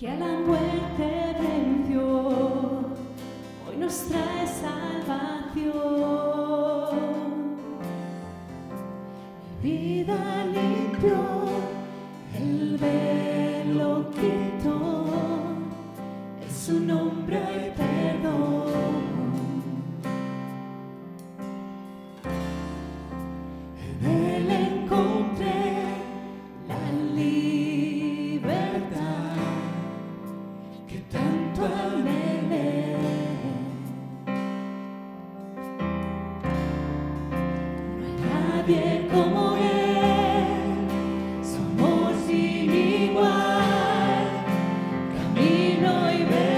que a la muerte venció, hoy nos trae salvación. Mi vida limpió, el velo quitó, en su nombre hay perdón. En él encontré la libertad que tanto anhelé. No hay nadie como él, su amor sin igual, camino y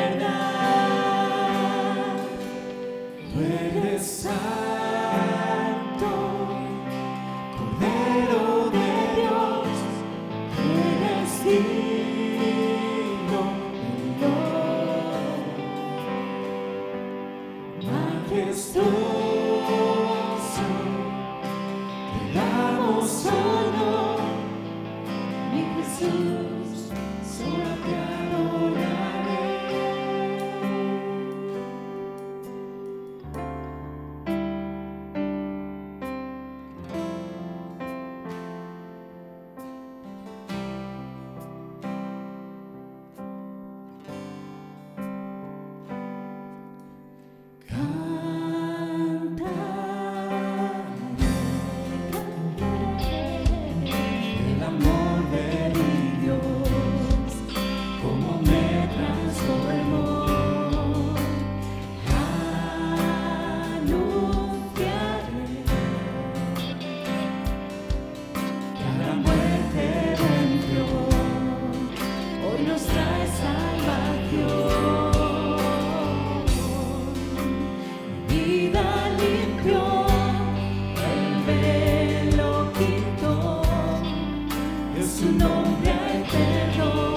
verdad. Tú eres santo, Cordero de Dios, eres digno de honor, majestuoso, te damos honor, mi Jesús, solo te adoraré. El amor de mi Dios, cómo me transformó. Anunciaré que a la muerte venció, hoy nos trae salvación. Mi vida limpió, el velo quitó, en su nombre hay perdón.